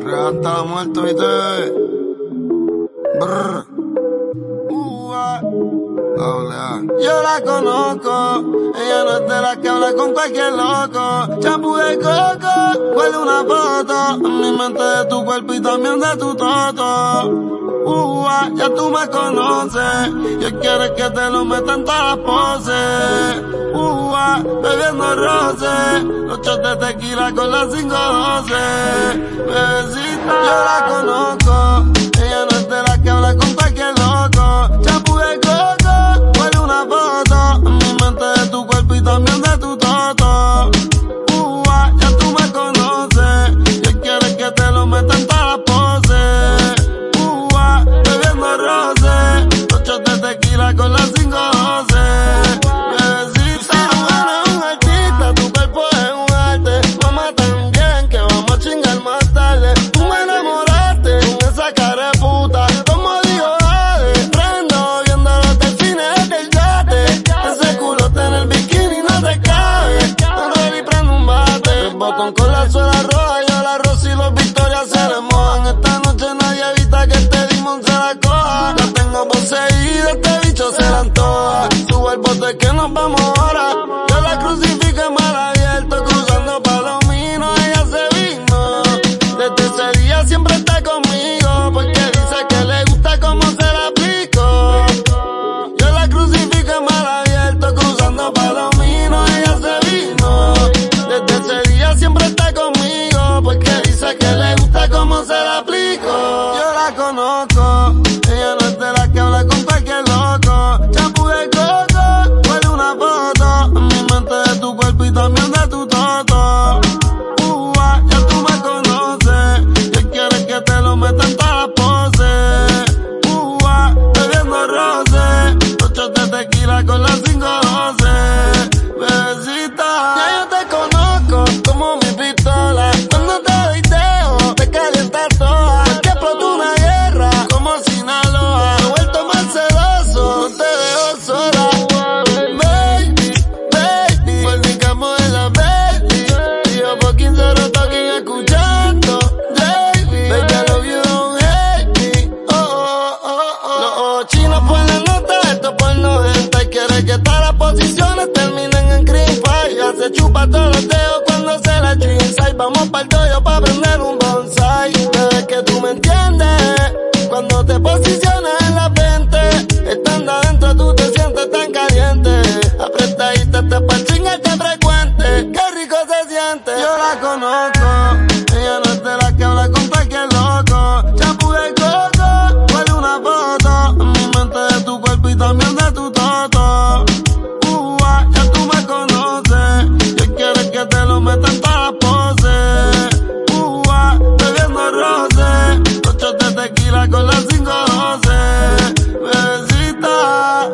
Real hasta la muerte, ¿viste? Brr. Yo la conozco, ella no es de las que habla con cualquier loco. Champú de coco, huele una foto, en mi mente de tu cuerpo y también de tu toto. Ya tú me conoces, yo quiero que te lo metan todas las poses. Bebiendo roce, los shots de tequila con las 512. Bebecita, yo la conozco, ella no es de las que habla con cualquier loco. Champú de coco, huele una foto, en mi mente de tu cuerpo y también de tu toto. Ya tú me conoces, yo quiero que te lo metan todas las poses. Bebiendo roce, los shots de tequila con las 512. Con la suela roja, yo la rosa y los Victorias se le mojan. Esta noche nadie evita que este limón se la coja. La tengo poseída, este bicho se la antoja. Subo el bote que nos vamos ahora. Yo la crucifiqué mal abierto, cruzando Palomino, ella se vino. Desde ese día siempre está conmigo, porque dice que le gusta cómo se la aplico. Yo la crucifiqué mal abierto, cruzando Palomino, ella se vino. Desde ese día siempre está conmigo, porque dice que le gusta cómo se la aplico. Yo la conozco, ella no es de la que habla con cualquier loco. Champú de coco, huele una foto, en mi mente de tu cuerpo y también de tu toto. Ya tú me conoces, yo quiero que te lo metan todas las poses. Bebiendo roce, los shots de tequila con las 512. Bebecita, ya yo te conozco como mi pistola. Cuando te doy dedo, te calientas toda. Porque explotó una guerra como Sinaloa. Me he vuelto más celoso, no te dejo sola. Baby, baby, fornicamos en la baby. Y yo fucking solo talking escuchando. Baby, baby, I love you, don't hate me. Los chinos ponen nota, esto por 90. Y quiere que todas las posiciones terminen en cream pie. Ya se chupa todos los dedos cuando se la echo inside. Vamos pa'l dojo pa' prender un bonsai. Bebé, que tú me entiendes, cuando te posicionas en la 20, estando adentro tú te sientes tan caliente. Apretadita te pa' chingarte frecuente, qué rico se siente. Yo la conozco, ella no es de la que habla con cualquier loco. Champú de coco, huele una foto, en mi mente de tu cuerpo y también de tu toto. Ya tú me conoces, yo quiero que te lo metan todas las poses. Bebiendo roce, los shots de tequila con las 512. Bebecita,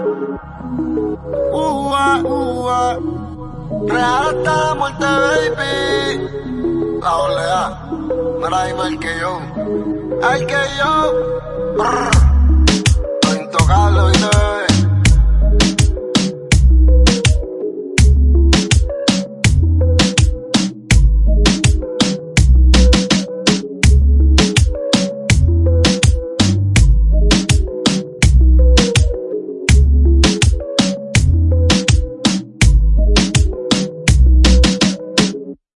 real hasta la muerte, baby. La olea, mira dime el que yo. El que yo, brr, lo intocable, ¿viste?